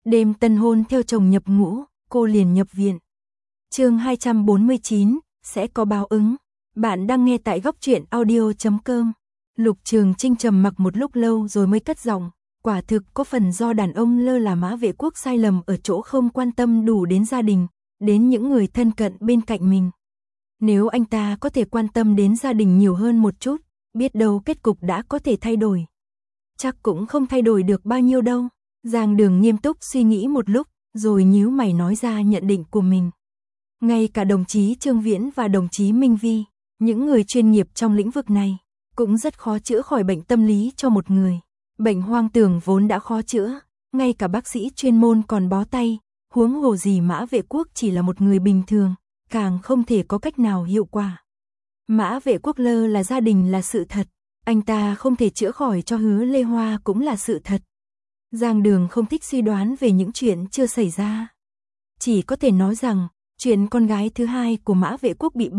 Đêm tân hôn theo chồng nhập ngũ, cô liền nhập viện. Chương 249, sẽ có báo ứng. Bạn đang nghe tại góc truyện audio.com. Lục Trường Trinh trầm mặc một lúc lâu rồi mới cất giọng, quả thực có phần do đàn ông lơ là Mã Vệ Quốc sai lầm ở chỗ không quan tâm đủ đến gia đình, đến những người thân cận bên cạnh mình. Nếu anh ta có thể quan tâm đến gia đình nhiều hơn một chút, biết đâu kết cục đã có thể thay đổi. Chắc cũng không thay đổi được bao nhiêu đâu. Giang Đường nghiêm túc suy nghĩ một lúc, rồi nhíu mày nói ra nhận định của mình. Ngay cả đồng chí Trương Viễn và đồng chí Minh Vi, những người chuyên nghiệp trong lĩnh vực này, cũng rất khó chữa khỏi bệnh tâm lý cho một người. Bệnh hoang tưởng vốn đã khó chữa, ngay cả bác sĩ chuyên môn còn bó tay, huống hồ gì Mã Vệ Quốc chỉ là một người bình thường, càng không thể có cách nào hiệu quả. Mã Vệ Quốc lơ là gia đình là sự thật, anh ta không thể chữa khỏi cho Hứa Lê Hoa cũng là sự thật. Giang Đường không thích suy đoán về những chuyện chưa xảy ra. Chỉ có thể nói rằng, chuyện con gái thứ hai của Mã Vệ Quốc bị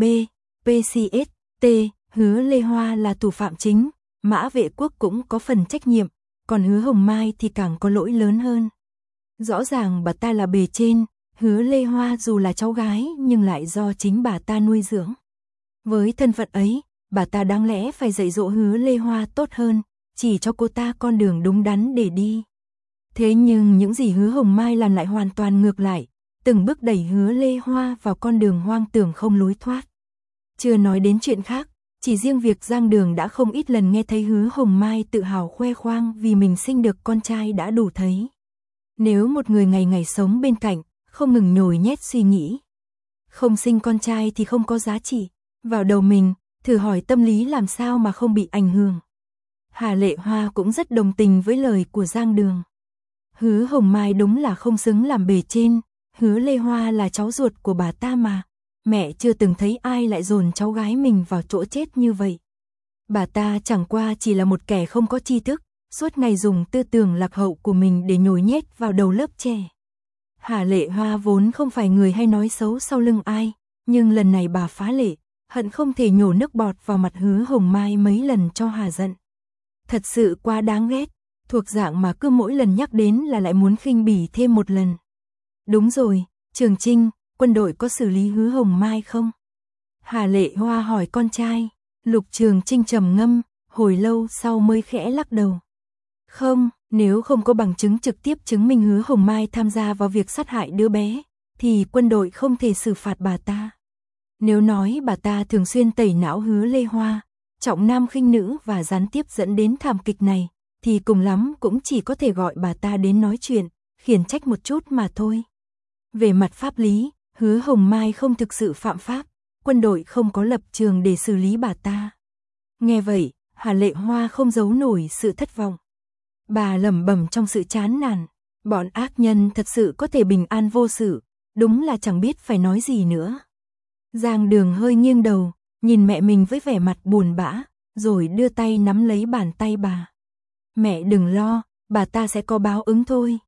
PCST, Hứa Lê Hoa là thủ phạm chính, Mã Vệ Quốc cũng có phần trách nhiệm, còn Hứa Hồng Mai thì càng có lỗi lớn hơn. Rõ ràng bà ta là bề trên, Hứa Lê Hoa dù là cháu gái nhưng lại do chính bà ta nuôi dưỡng. Với thân phận ấy, bà ta đáng lẽ phải dạy dỗ Hứa Lê Hoa tốt hơn, chỉ cho cô ta con đường đúng đắn để đi. Thế nhưng những gì Hứa Hồng Mai làm lại hoàn toàn ngược lại, từng bước đẩy Hứa Lê Hoa vào con đường hoang tưởng không lối thoát. Chưa nói đến chuyện khác, chỉ riêng việc Giang Đường đã không ít lần nghe thấy Hứa Hồng Mai tự hào khoe khoang vì mình sinh được con trai đã đủ thấy. Nếu một người ngày ngày sống bên cạnh, không ngừng nhồi nhét suy nghĩ, không sinh con trai thì không có giá trị, vào đầu mình, thử hỏi tâm lý làm sao mà không bị ảnh hưởng. Hà Lệ Hoa cũng rất đồng tình với lời của Giang Đường. Hứa Hồng Mai đúng là không xứng làm bề trên, Hứa Lê Hoa là cháu ruột của bà ta mà, mẹ chưa từng thấy ai lại dồn cháu gái mình vào chỗ chết như vậy. Bà ta chẳng qua chỉ là một kẻ không có tri thức, suốt ngày dùng tư tưởng lạc hậu của mình để nhồi nhét vào đầu lớp trẻ. Hà Lệ Hoa vốn không phải người hay nói xấu sau lưng ai, nhưng lần này bà phá lệ, hận không thể nhổ nước bọt vào mặt Hứa Hồng Mai mấy lần cho hà giận. Thật sự quá đáng ghét, thuộc dạng mà cứ mỗi lần nhắc đến là lại muốn khinh bỉ thêm một lần. Đúng rồi, Trường Trinh, quân đội có xử lý Hứa Hồng Mai không? Hà Lệ Hoa hỏi con trai. Lục Trường Trinh trầm ngâm, hồi lâu sau mới khẽ lắc đầu. Không, nếu không có bằng chứng trực tiếp chứng minh Hứa Hồng Mai tham gia vào việc sát hại đứa bé, thì quân đội không thể xử phạt bà ta. Nếu nói bà ta thường xuyên tẩy não Hứa Lê Hoa, trọng nam khinh nữ và gián tiếp dẫn đến thảm kịch này, thì cùng lắm cũng chỉ có thể gọi bà ta đến nói chuyện, khiển trách một chút mà thôi. Về mặt pháp lý, Hứa Hồng Mai không thực sự phạm pháp, quân đội không có lập trường để xử lý bà ta. Nghe vậy, Hà Lệ Hoa không giấu nổi sự thất vọng. Bà lẩm bẩm trong sự chán nản, bọn ác nhân thật sự có thể bình an vô sự, đúng là chẳng biết phải nói gì nữa. Giang Đường hơi nghiêng đầu, nhìn mẹ mình với vẻ mặt buồn bã, rồi đưa tay nắm lấy bàn tay bà. Mẹ đừng lo, bà ta sẽ có báo ứng thôi.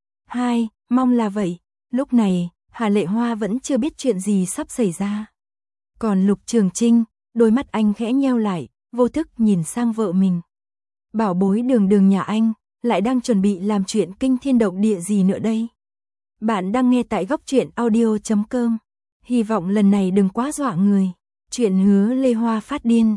Mong là vậy. Lúc này, Hà Lệ Hoa vẫn chưa biết chuyện gì sắp xảy ra. Còn Lục Trường Trinh, đôi mắt anh khẽ nheo lại, vô thức nhìn sang vợ mình. Bảo bối Đường Đường nhà anh, lại đang chuẩn bị làm chuyện kinh thiên động địa gì nữa đây? Bạn đang nghe tại góc truyện audio.com. Hy vọng lần này đừng quá dọa người. Chuyện Hứa Lê Hoa phát điên,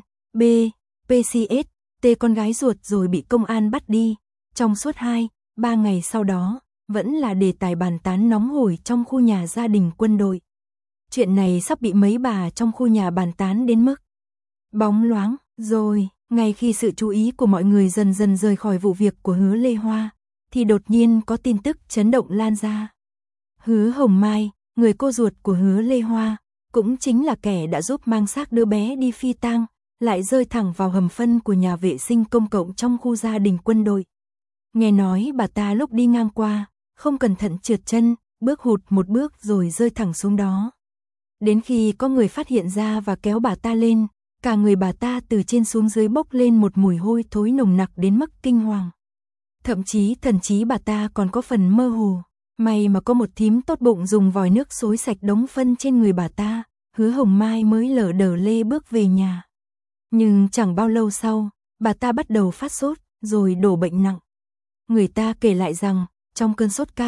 PCST con gái ruột rồi bị công an bắt đi. Trong suốt 2-3 ngày sau đó, vẫn là đề tài bàn tán nóng hổi trong khu nhà gia đình quân đội. Chuyện này sắp bị mấy bà trong khu nhà bàn tán đến mức bóng loáng. Rồi, ngay khi sự chú ý của mọi người dần dần rời khỏi vụ việc của Hứa Lê Hoa, thì đột nhiên có tin tức chấn động lan ra. Hứa Hồng Mai, người cô ruột của Hứa Lê Hoa, cũng chính là kẻ đã giúp mang xác đứa bé đi phi tang, lại rơi thẳng vào hầm phân của nhà vệ sinh công cộng trong khu gia đình quân đội. Nghe nói bà ta lúc đi ngang qua, không cẩn thận trượt chân, bước hụt một bước rồi rơi thẳng xuống đó. Đến khi có người phát hiện ra và kéo bà ta lên, cả người bà ta từ trên xuống dưới bốc lên một mùi hôi thối nồng nặc đến mức kinh hoàng. Thậm chí thần trí bà ta còn có phần mơ hồ. May mà có một thím tốt bụng dùng vòi nước xối sạch đống phân trên người bà ta, Hứa Hồng Mai mới lờ đờ lê bước về nhà. Nhưng chẳng bao lâu sau, bà ta bắt đầu phát sốt, rồi đổ bệnh nặng. Người ta kể lại rằng, trong cơn sốt cao,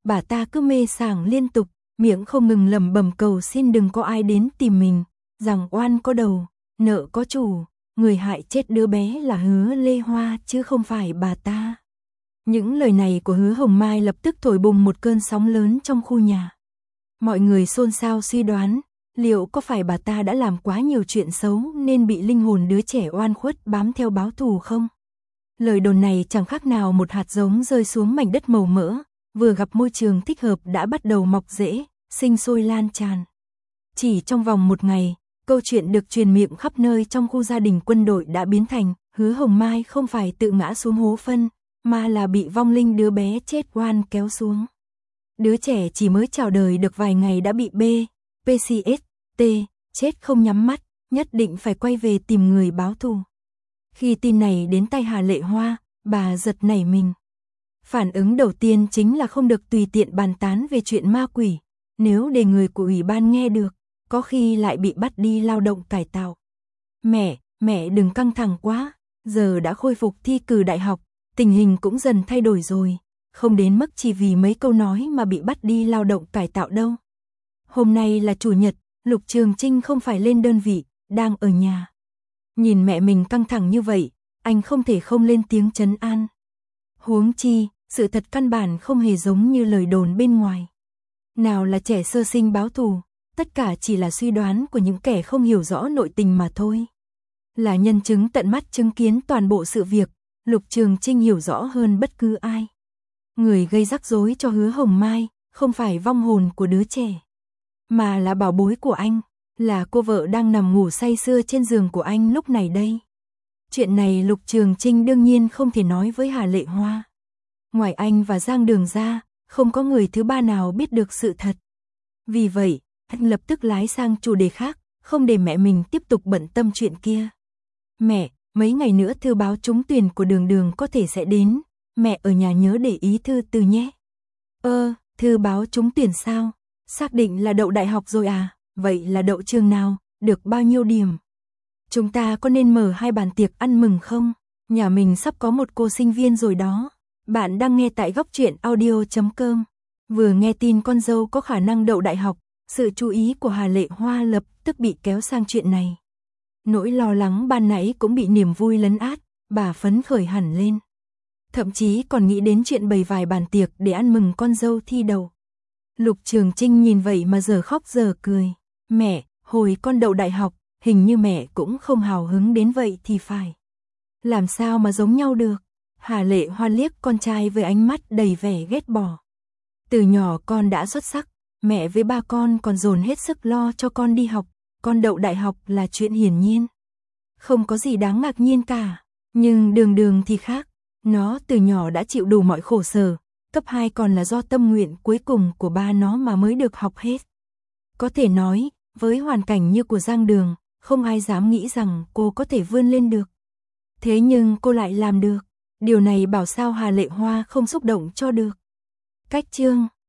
bà ta cứ mê sảng liên tục, miệng không ngừng lẩm bẩm cầu xin đừng có ai đến tìm mình, rằng oan có đầu, nợ có chủ, người hại chết đứa bé là Hứa Lê Hoa chứ không phải bà ta. Những lời này của Hứa Hồng Mai lập tức thổi bùng một cơn sóng lớn trong khu nhà. Mọi người xôn xao suy đoán, liệu có phải bà ta đã làm quá nhiều chuyện xấu nên bị linh hồn đứa trẻ oan khuất bám theo báo thù không? Lời đồn này chẳng khác nào một hạt giống rơi xuống mảnh đất màu mỡ, vừa gặp môi trường thích hợp đã bắt đầu mọc rễ, sinh sôi lan tràn. Chỉ trong vòng một ngày, câu chuyện được truyền miệng khắp nơi trong khu gia đình quân đội đã biến thành Hứa Hồng Mai không phải tự ngã xuống hố phân, mà là bị vong linh đứa bé chết oan kéo xuống. Đứa trẻ chỉ mới chào đời được vài ngày đã bị PCST, chết không nhắm mắt, nhất định phải quay về tìm người báo thù. Khi tin này đến tai Hà Lệ Hoa, bà giật nảy mình. Phản ứng đầu tiên chính là không được tùy tiện bàn tán về chuyện ma quỷ, nếu để người của ủy ban nghe được, có khi lại bị bắt đi lao động cải tạo. Mẹ đừng căng thẳng quá, giờ đã khôi phục thi cử đại học, tình hình cũng dần thay đổi rồi, không đến mức chỉ vì mấy câu nói mà bị bắt đi lao động cải tạo đâu. Hôm nay là chủ nhật, Lục Trường Trinh không phải lên đơn vị, đang ở nhà. Nhìn mẹ mình căng thẳng như vậy, anh không thể không lên tiếng trấn an. Huống chi, sự thật căn bản không hề giống như lời đồn bên ngoài. Nào là trẻ sơ sinh báo thù, tất cả chỉ là suy đoán của những kẻ không hiểu rõ nội tình mà thôi. Là nhân chứng tận mắt chứng kiến toàn bộ sự việc, Lục Trường Trinh hiểu rõ hơn bất cứ ai. Người gây rắc rối cho Hứa Hồng Mai, không phải vong hồn của đứa trẻ, mà là bảo bối của anh, là cô vợ đang nằm ngủ say sưa trên giường của anh lúc này đây. Chuyện này Lục Trường Trinh đương nhiên không thể nói với Hà Lệ Hoa. Ngoài anh và Giang Đường ra, không có người thứ ba nào biết được sự thật. Vì vậy, anh lập tức lái sang chủ đề khác, không để mẹ mình tiếp tục bận tâm chuyện kia. Mẹ, mấy ngày nữa thư báo trúng tuyển của Đường Đường có thể sẽ đến, mẹ ở nhà nhớ để ý thư từ nhé. Thư báo trúng tuyển sao? Xác định là đậu đại học rồi à? Vậy là đậu trường nào? Được bao nhiêu điểm? Chúng ta có nên mở 2 bàn tiệc ăn mừng không? Nhà mình sắp có một cô sinh viên rồi đó. Bạn đang nghe tại góc truyện audio.com. Vừa nghe tin con dâu có khả năng đậu đại học, sự chú ý của Hà Lệ Hoa lập tức bị kéo sang chuyện này. Nỗi lo lắng ban nãy cũng bị niềm vui lấn át, bà phấn khởi hẳn lên. Thậm chí còn nghĩ đến chuyện bày vài bàn tiệc để ăn mừng con dâu thi đậu. Lục Trường Trinh nhìn vậy mà giờ khóc giờ cười. Mẹ, hồi con đậu đại học, hình như mẹ cũng không hào hứng đến vậy thì phải. Làm sao mà giống nhau được? Hà Lệ Hoa liếc con trai với ánh mắt đầy vẻ ghét bỏ. Từ nhỏ con đã xuất sắc, mẹ với ba con còn dồn hết sức lo cho con đi học, con đậu đại học là chuyện hiển nhiên. Không có gì đáng ngạc nhiên cả, nhưng Đường Đường thì khác, nó từ nhỏ đã chịu đủ mọi khổ sở, cấp 2 còn là do tâm nguyện cuối cùng của ba nó mà mới được học hết. Có thể nói, với hoàn cảnh như của Giang Đường, không ai dám nghĩ rằng cô có thể vươn lên được. Thế nhưng cô lại làm được, điều này bảo sao Hà Lệ Hoa không xúc động cho được. Cách chương